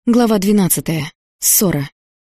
Глава 12. Ссора.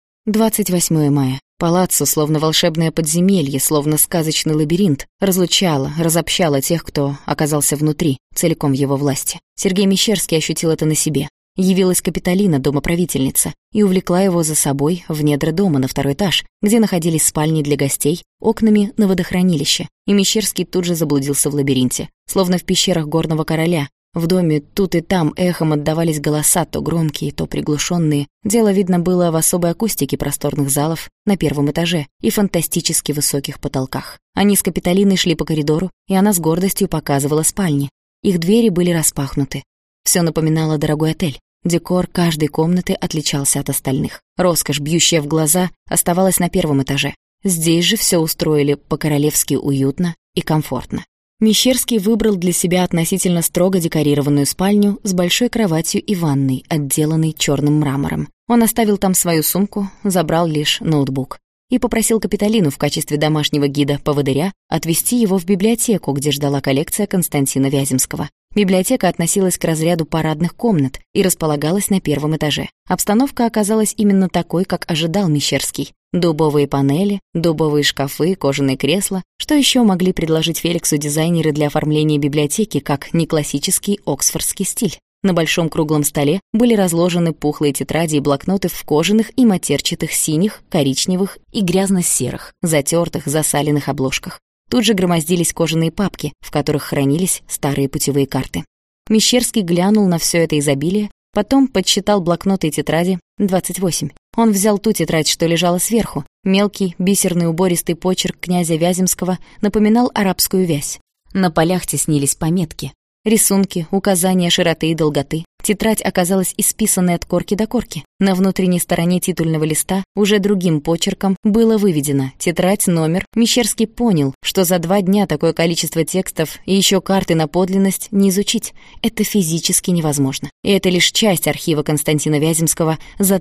28 мая. Палаццо, словно волшебное подземелье, словно сказочный лабиринт, разлучало, разобщало тех, кто оказался внутри, целиком в его власти. Сергей Мещерский ощутил это на себе. Явилась Капитолина, домоправительница, и увлекла его за собой в недра дома на второй этаж, где находились спальни для гостей, окнами на водохранилище, и Мещерский тут же заблудился в лабиринте, словно в пещерах горного короля. В доме тут и там эхом отдавались голоса, то громкие, то приглушенные. Дело, видно, было в особой акустике просторных залов на первом этаже и фантастически высоких потолках. Они с Капитолиной шли по коридору, и она с гордостью показывала спальни. Их двери были распахнуты. Все напоминало дорогой отель. Декор каждой комнаты отличался от остальных. Роскошь, бьющая в глаза, оставалась на первом этаже. Здесь же все устроили по-королевски уютно и комфортно. Мещерский выбрал для себя относительно строго декорированную спальню с большой кроватью и ванной, отделанной черным мрамором. Он оставил там свою сумку, забрал лишь ноутбук. И попросил Капитолину в качестве домашнего гида-поводыря отвезти его в библиотеку, где ждала коллекция Константина Вяземского. Библиотека относилась к разряду парадных комнат и располагалась на первом этаже. Обстановка оказалась именно такой, как ожидал Мещерский. Дубовые панели, дубовые шкафы, кожаные кресла. Что еще могли предложить Феликсу дизайнеры для оформления библиотеки, как не классический оксфордский стиль? На большом круглом столе были разложены пухлые тетради и блокноты в кожаных и матерчатых синих, коричневых и грязно-серых, затертых, засаленных обложках. Тут же громоздились кожаные папки, в которых хранились старые путевые карты. Мещерский глянул на все это изобилие, потом подсчитал блокноты и тетради. 28. Он взял ту тетрадь, что лежала сверху. Мелкий, бисерный убористый почерк князя Вяземского напоминал арабскую вязь. На полях теснились пометки. Рисунки, указания широты и долготы. Тетрадь оказалась исписанной от корки до корки. На внутренней стороне титульного листа уже другим почерком было выведено «Тетрадь, номер». Мещерский понял, что за 2 дня такое количество текстов и еще карты на подлинность не изучить. Это физически невозможно. И это лишь часть архива Константина Вяземского за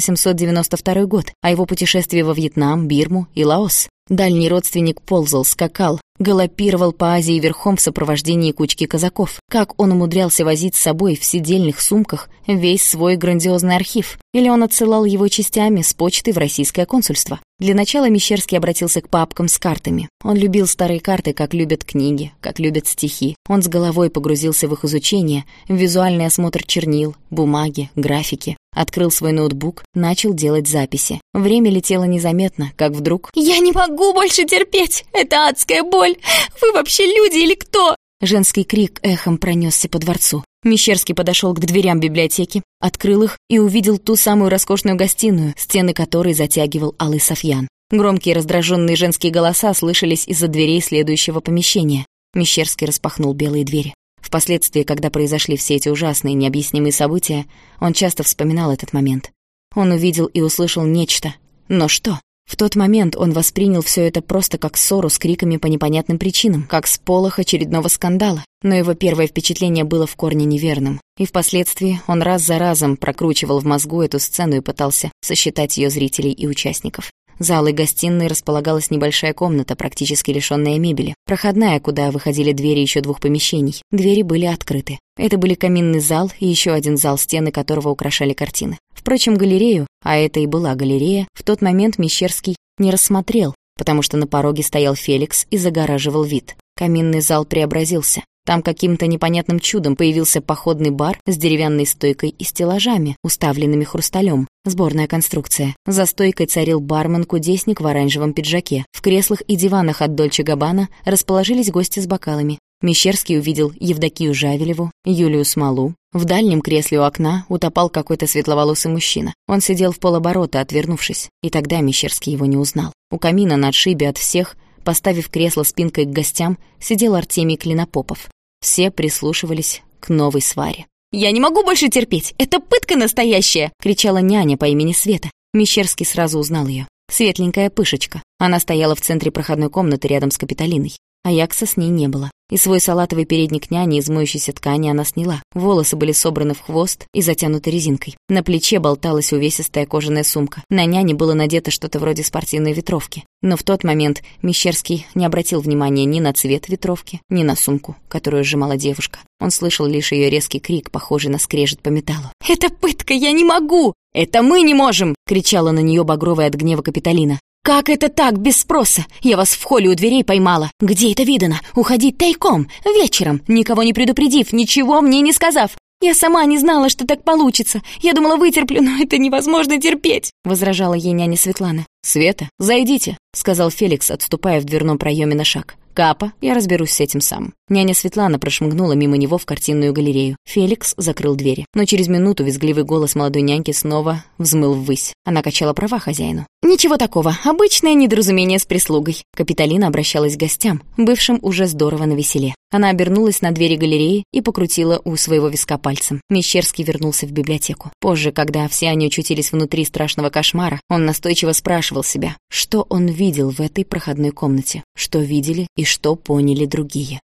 1892 год, о его путешествии во Вьетнам, Бирму и Лаос. Дальний родственник ползал, скакал, галопировал по Азии верхом в сопровождении кучки казаков. Как он умудрялся возить с собой в сидельных сумках весь свой грандиозный архив? Или он отсылал его частями с почты в российское консульство? Для начала Мещерский обратился к папкам с картами. Он любил старые карты, как любят книги, как любят стихи. Он с головой погрузился в их изучение, в визуальный осмотр чернил, бумаги, графики. Открыл свой ноутбук, начал делать записи. Время летело незаметно, как вдруг... «Я не могу больше терпеть! Это адская боль! Вы вообще люди или кто?» Женский крик эхом пронесся по дворцу. Мещерский подошел к дверям библиотеки, открыл их и увидел ту самую роскошную гостиную, стены которой затягивал алый софьян. Громкие раздраженные женские голоса слышались из-за дверей следующего помещения. Мещерский распахнул белые двери. Впоследствии, когда произошли все эти ужасные, необъяснимые события, он часто вспоминал этот момент. Он увидел и услышал нечто. Но что? В тот момент он воспринял все это просто как ссору с криками по непонятным причинам, как сполох очередного скандала. Но его первое впечатление было в корне неверным. И впоследствии он раз за разом прокручивал в мозгу эту сцену и пытался сосчитать ее зрителей и участников. За алой гостиной располагалась небольшая комната, практически лишённая мебели. Проходная, куда выходили двери еще 2 помещений. Двери были открыты. Это были каминный зал и еще один зал, стены которого украшали картины. Впрочем, галерею, а это и была галерея, в тот момент Мещерский не рассмотрел, потому что на пороге стоял Феликс и загораживал вид. Каминный зал преобразился. Там каким-то непонятным чудом появился походный бар с деревянной стойкой и стеллажами, уставленными хрусталем. Сборная конструкция. За стойкой царил бармен-кудесник в оранжевом пиджаке. В креслах и диванах от Дольче Габбана расположились гости с бокалами. Мещерский увидел Евдокию Жавелеву, Юлию Смолу. В дальнем кресле у окна утопал какой-то светловолосый мужчина. Он сидел в полоборота, отвернувшись. И тогда Мещерский его не узнал. У камина на отшибе от всех, поставив кресло спинкой к гостям, сидел Артемий Клинопопов. Все прислушивались к новой сваре. «Я не могу больше терпеть! Это пытка настоящая!» — кричала няня по имени Света. Мещерский сразу узнал ее. Светленькая пышечка. Она стояла в центре проходной комнаты рядом с Капитолиной. Аякса с ней не было. И свой салатовый передник няни из моющейся ткани она сняла. Волосы были собраны в хвост и затянуты резинкой. На плече болталась увесистая кожаная сумка. На няне было надето что-то вроде спортивной ветровки. Но в тот момент Мещерский не обратил внимания ни на цвет ветровки, ни на сумку, которую сжимала девушка. Он слышал лишь ее резкий крик, похожий на скрежет по металлу. «Это пытка, я не могу!» «Это мы не можем!» — кричала на нее багровая от гнева Капитолина. «Как это так, без спроса? Я вас в холле у дверей поймала. Где это видано? Уходить тайком, вечером, никого не предупредив, ничего мне не сказав. Я сама не знала, что так получится. Я думала, вытерплю, но это невозможно терпеть», — возражала ей няня Светлана. «Света, зайдите», — сказал Феликс, отступая в дверном проеме на шаг. «Капа, я разберусь с этим сам». Няня Светлана прошмыгнула мимо него в картинную галерею. Феликс закрыл двери. Но через минуту визгливый голос молодой няньки снова взмыл ввысь. Она качала права хозяину. «Ничего такого, обычное недоразумение с прислугой». Капитолина обращалась к гостям, бывшим уже здорово навеселе. Она обернулась на двери галереи и покрутила у своего виска пальцем. Мещерский вернулся в библиотеку. Позже, когда все они очутились внутри страшного кошмара, он настойчиво спрашивал себя, что он видел в этой проходной комнате, что видели и что поняли другие.